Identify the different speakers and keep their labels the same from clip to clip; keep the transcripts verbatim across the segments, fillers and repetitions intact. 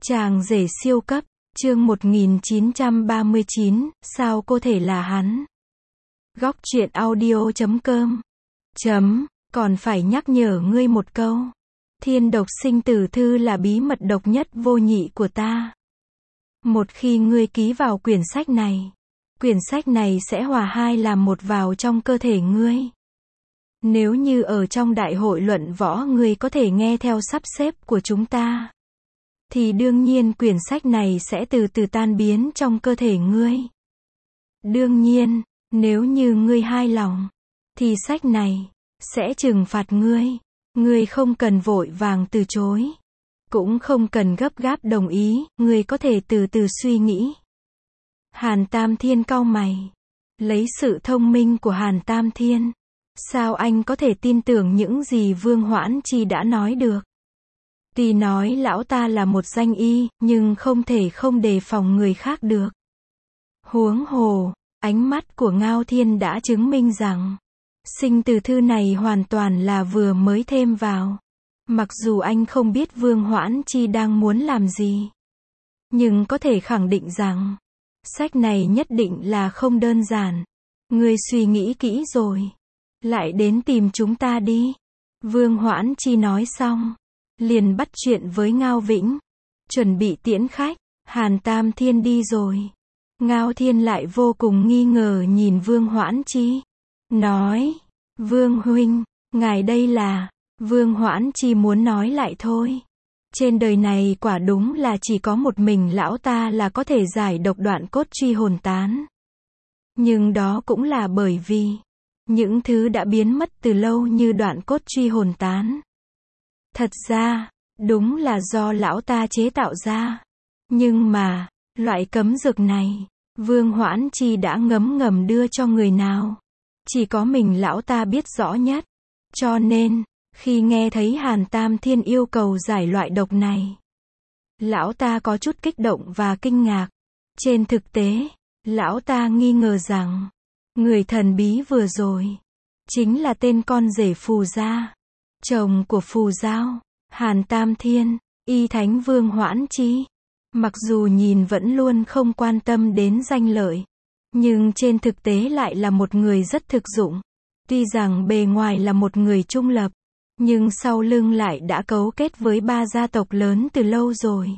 Speaker 1: Chàng rể siêu cấp, chương một nghìn chín trăm ba mươi chín, sao cô thể là hắn? Góc truyện audio chấm com. Chấm, còn phải nhắc nhở ngươi một câu. Thiên độc sinh tử thư là bí mật độc nhất vô nhị của ta. Một khi ngươi ký vào quyển sách này, quyển sách này sẽ hòa hai làm một vào trong cơ thể ngươi. Nếu như ở trong đại hội luận võ ngươi có thể nghe theo sắp xếp của chúng ta, thì đương nhiên quyển sách này sẽ từ từ tan biến trong cơ thể ngươi. Đương nhiên, nếu như ngươi hài lòng, thì sách này sẽ trừng phạt ngươi. Ngươi không cần vội vàng từ chối, cũng không cần gấp gáp đồng ý, ngươi có thể từ từ suy nghĩ. Hàn Tam Thiên cau mày. Lấy sự thông minh của Hàn Tam Thiên, sao anh có thể tin tưởng những gì Vương Hoãn Chi đã nói được? Tuy nói lão ta là một danh y, nhưng không thể không đề phòng người khác được. Huống hồ, ánh mắt của Ngao Thiên đã chứng minh rằng, sinh tử thư này hoàn toàn là vừa mới thêm vào. Mặc dù anh không biết Vương Hoãn Chi đang muốn làm gì, nhưng có thể khẳng định rằng, sách này nhất định là không đơn giản. Ngươi suy nghĩ kỹ rồi, lại đến tìm chúng ta đi. Vương Hoãn Chi nói xong, liền bắt chuyện với Ngao Vĩnh, chuẩn bị tiễn khách. Hàn Tam Thiên đi rồi, Ngao Thiên lại vô cùng nghi ngờ nhìn Vương Hoãn Chi, nói, Vương huynh, ngài đây là... Vương Hoãn Chi muốn nói lại thôi. Trên đời này quả đúng là chỉ có một mình lão ta là có thể giải độc đoạn cốt truy hồn tán. Nhưng đó cũng là bởi vì những thứ đã biến mất từ lâu như đoạn cốt truy hồn tán. Thật ra, đúng là do lão ta chế tạo ra. Nhưng mà, loại cấm dược này, Vương Hoãn Chi đã ngấm ngầm đưa cho người nào? Chỉ có mình lão ta biết rõ nhất. Cho nên, khi nghe thấy Hàn Tam Thiên yêu cầu giải loại độc này, lão ta có chút kích động và kinh ngạc. Trên thực tế, lão ta nghi ngờ rằng, người thần bí vừa rồi, chính là tên con rể Phù Gia, chồng của Phù Giao, Hàn Tam Thiên, y thánh Vương Hoãn Chi. Mặc dù nhìn vẫn luôn không quan tâm đến danh lợi, nhưng trên thực tế lại là một người rất thực dụng. Tuy rằng bề ngoài là một người trung lập, nhưng sau lưng lại đã cấu kết với ba gia tộc lớn từ lâu rồi.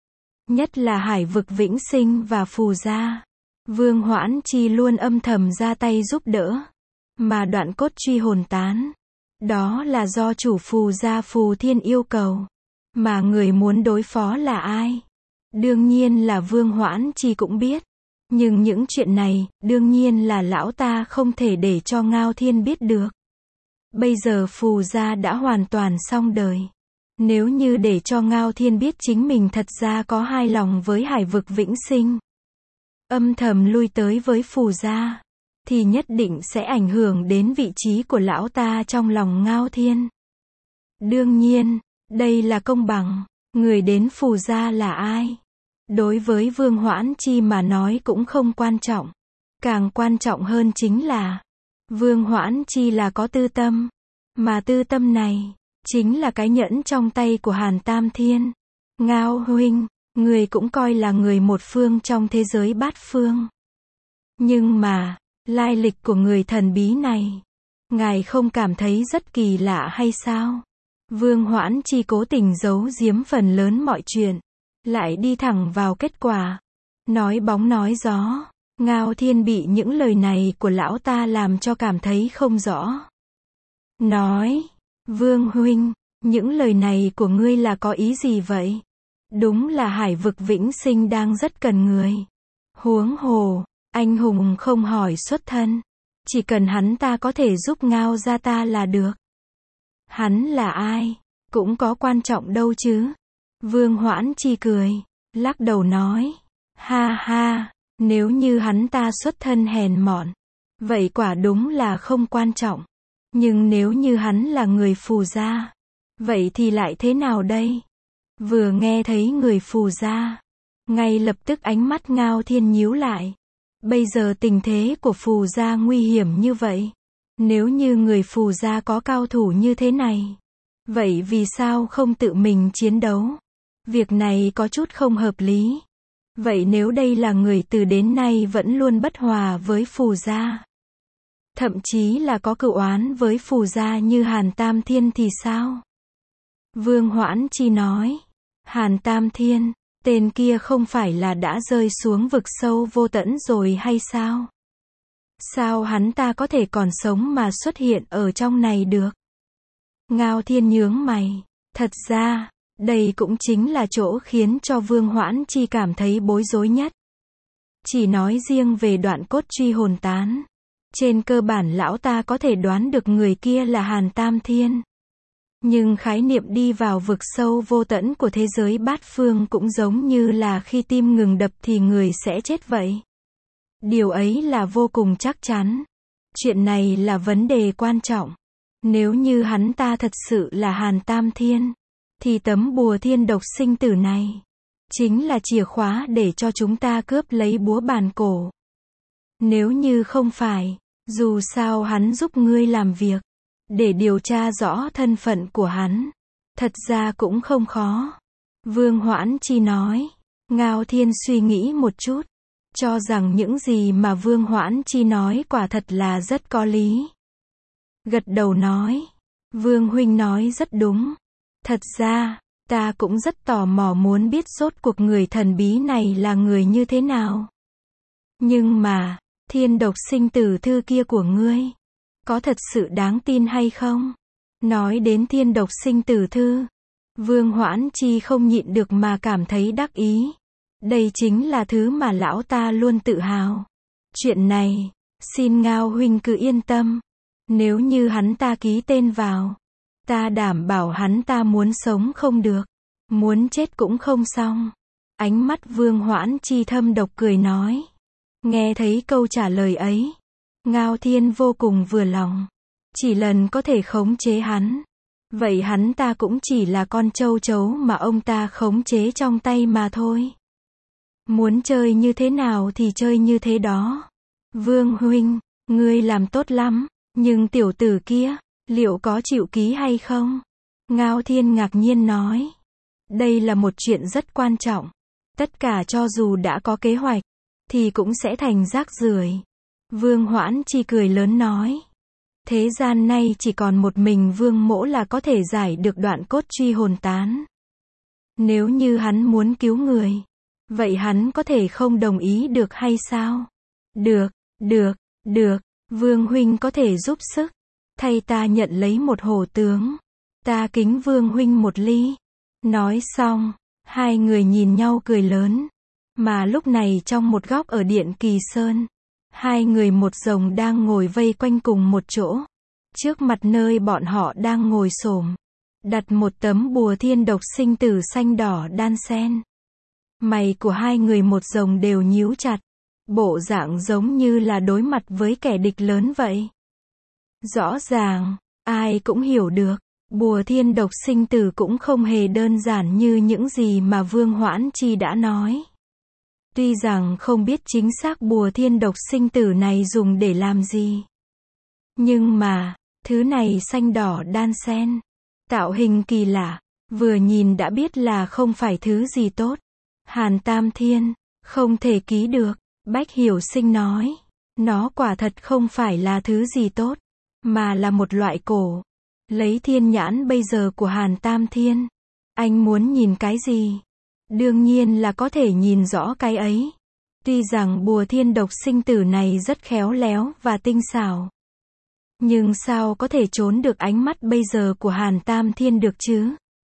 Speaker 1: Nhất là Hải Vực Vĩnh Sinh và Phù Gia. Vương Hoãn Chi luôn âm thầm ra tay giúp đỡ. Mà đoạn cốt truy hồn tán, đó là do chủ Phù Gia Phù Thiên yêu cầu. Mà người muốn đối phó là ai? Đương nhiên là Vương Hoãn Chi cũng biết. Nhưng những chuyện này, đương nhiên là lão ta không thể để cho Ngao Thiên biết được. Bây giờ Phù Gia đã hoàn toàn xong đời. Nếu như để cho Ngao Thiên biết chính mình thật ra có hai lòng với Hải Vực Vĩnh Sinh, âm thầm lui tới với Phù Gia, thì nhất định sẽ ảnh hưởng đến vị trí của lão ta trong lòng Ngao Thiên. Đương nhiên, đây là công bằng. Người đến Phù Gia là ai? Đối với Vương Hoãn Chi mà nói cũng không quan trọng. Càng quan trọng hơn chính là, Vương Hoãn Chi là có tư tâm. Mà tư tâm này, chính là cái nhẫn trong tay của Hàn Tam Thiên. Ngao huynh, người cũng coi là người một phương trong thế giới bát phương. Nhưng mà, lai lịch của người thần bí này, ngài không cảm thấy rất kỳ lạ hay sao? Vương Hoãn Chi cố tình giấu giếm phần lớn mọi chuyện, lại đi thẳng vào kết quả. Nói bóng nói gió, Ngao Thiên bị những lời này của lão ta làm cho cảm thấy không rõ. Nói, Vương huynh, những lời này của ngươi là có ý gì vậy? Đúng là Hải Vực Vĩnh Sinh đang rất cần người. Huống hồ, anh hùng không hỏi xuất thân, chỉ cần hắn ta có thể giúp Ngao gia ta là được. Hắn là ai, cũng có quan trọng đâu chứ. Vương Hoãn Chi cười, lắc đầu nói, ha ha, nếu như hắn ta xuất thân hèn mọn, vậy quả đúng là không quan trọng. Nhưng nếu như hắn là người Phù Gia, vậy thì lại thế nào đây? Vừa nghe thấy người Phù Gia, ngay lập tức ánh mắt Ngao Thiên nhíu lại. Bây giờ tình thế của Phù Gia nguy hiểm như vậy. Nếu như người Phù Gia có cao thủ như thế này, vậy vì sao không tự mình chiến đấu? Việc này có chút không hợp lý. Vậy nếu đây là người từ đến nay vẫn luôn bất hòa với Phù gia, thậm chí là có cựu oán với Phù gia như Hàn Tam Thiên thì sao? Vương Hoãn Chi nói. Hàn Tam Thiên, tên kia không phải là đã rơi xuống vực sâu vô tận rồi hay sao? Sao hắn ta có thể còn sống mà xuất hiện ở trong này được? Ngao Thiên nhướng mày. Thật ra, đây cũng chính là chỗ khiến cho Vương Hoãn Chi cảm thấy bối rối nhất. Chỉ nói riêng về đoạn cốt truy hồn tán. Trên cơ bản lão ta có thể đoán được người kia là Hàn Tam Thiên. Nhưng khái niệm đi vào vực sâu vô tận của thế giới bát phương cũng giống như là khi tim ngừng đập thì người sẽ chết vậy. Điều ấy là vô cùng chắc chắn. Chuyện này là vấn đề quan trọng. Nếu như hắn ta thật sự là Hàn Tam Thiên, thì tấm bùa thiên độc sinh tử này chính là chìa khóa để cho chúng ta cướp lấy búa bàn cổ. Nếu như không phải, dù sao hắn giúp ngươi làm việc, để điều tra rõ thân phận của hắn, thật ra cũng không khó. Vương Hoãn Chi nói. Ngao Thiên suy nghĩ một chút, cho rằng những gì mà Vương Hoãn Chi nói quả thật là rất có lý. Gật đầu nói. Vương huynh nói rất đúng. Thật ra, ta cũng rất tò mò muốn biết rốt cuộc người thần bí này là người như thế nào. Nhưng mà, thiên độc sinh tử thư kia của ngươi, có thật sự đáng tin hay không? Nói đến thiên độc sinh tử thư, Vương Hoãn Chi không nhịn được mà cảm thấy đắc ý. Đây chính là thứ mà lão ta luôn tự hào. Chuyện này, xin Ngao huynh cứ yên tâm. Nếu như hắn ta ký tên vào, ta đảm bảo hắn ta muốn sống không được, muốn chết cũng không xong. Ánh mắt Vương Hoãn Chi thâm độc cười nói. Nghe thấy câu trả lời ấy, Ngao Thiên vô cùng vừa lòng. Chỉ lần có thể khống chế hắn, vậy hắn ta cũng chỉ là con châu chấu mà ông ta khống chế trong tay mà thôi. Muốn chơi như thế nào thì chơi như thế đó. Vương huynh, ngươi làm tốt lắm, nhưng tiểu tử kia, liệu có chịu ký hay không? Ngao Thiên ngạc nhiên nói. Đây là một chuyện rất quan trọng. Tất cả cho dù đã có kế hoạch, thì cũng sẽ thành rác rưởi. Vương Hoãn Chi cười lớn nói. Thế gian nay chỉ còn một mình Vương Mỗ là có thể giải được đoạn cốt truy hồn tán. Nếu như hắn muốn cứu người, vậy hắn có thể không đồng ý được hay sao? Được, được, được, Vương huynh có thể giúp sức. Thay ta nhận lấy một hổ tướng. Ta kính Vương huynh một ly. Nói xong, hai người nhìn nhau cười lớn. Mà lúc này trong một góc ở Điện Kỳ Sơn, hai người một rồng đang ngồi vây quanh cùng một chỗ. Trước mặt nơi bọn họ đang ngồi xổm, đặt một tấm bùa thiên độc sinh tử xanh đỏ đan xen. Mày của hai người một rồng đều nhíu chặt, bộ dạng giống như là đối mặt với kẻ địch lớn vậy. Rõ ràng, ai cũng hiểu được, bùa thiên độc sinh tử cũng không hề đơn giản như những gì mà Vương Hoãn Chi đã nói. Tuy rằng không biết chính xác bùa thiên độc sinh tử này dùng để làm gì, nhưng mà, thứ này xanh đỏ đan xen, tạo hình kỳ lạ, vừa nhìn đã biết là không phải thứ gì tốt. Hàn Tam Thiên, không thể ký được, Bách Hiểu Sinh nói. Nó quả thật không phải là thứ gì tốt, mà là một loại cổ. Lấy thiên nhãn bây giờ của Hàn Tam Thiên, anh muốn nhìn cái gì? Đương nhiên là có thể nhìn rõ cái ấy. Tuy rằng bùa thiên độc sinh tử này rất khéo léo và tinh xảo, nhưng sao có thể trốn được ánh mắt bây giờ của Hàn Tam Thiên được chứ?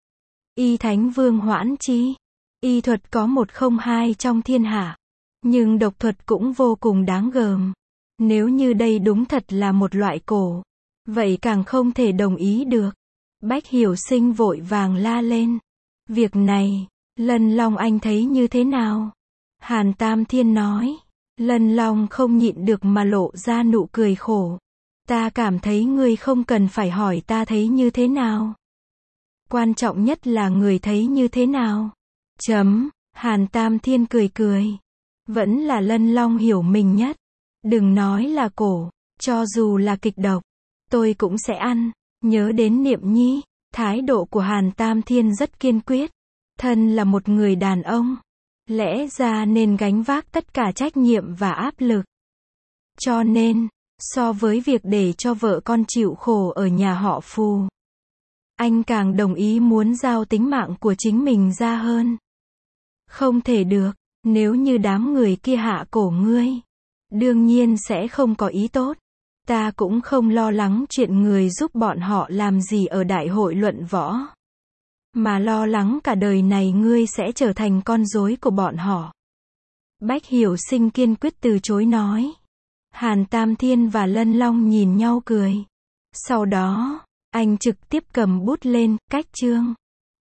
Speaker 1: Y Thánh Vương Hoãn Chi, y thuật có một không hai trong thiên hạ, nhưng độc thuật cũng vô cùng đáng gờm. Nếu như đây đúng thật là một loại cổ, vậy càng không thể đồng ý được. Bách Hiểu Sinh vội vàng la lên. Việc này, Lân Long anh thấy như thế nào? Hàn Tam Thiên nói. Lân Long không nhịn được mà lộ ra nụ cười khổ. Ta cảm thấy ngươi không cần phải hỏi ta thấy như thế nào. Quan trọng nhất là người thấy như thế nào. Chấm, Hàn Tam Thiên cười cười. Vẫn là Lân Long hiểu mình nhất. Đừng nói là cổ, cho dù là kịch độc, tôi cũng sẽ ăn. Nhớ đến Niệm Nhi, thái độ của Hàn Tam Thiên rất kiên quyết. Thân là một người đàn ông, lẽ ra nên gánh vác tất cả trách nhiệm và áp lực. Cho nên, so với việc để cho vợ con chịu khổ ở nhà họ Phù, anh càng đồng ý muốn giao tính mạng của chính mình ra hơn. Không thể được, nếu như đám người kia hạ cổ ngươi, đương nhiên sẽ không có ý tốt. Ta cũng không lo lắng chuyện người giúp bọn họ làm gì ở đại hội luận võ, mà lo lắng cả đời này ngươi sẽ trở thành con rối của bọn họ. Bách Hiểu Sinh kiên quyết từ chối nói. Hàn Tam Thiên và Lân Long nhìn nhau cười. Sau đó, anh trực tiếp cầm bút lên, cách chương.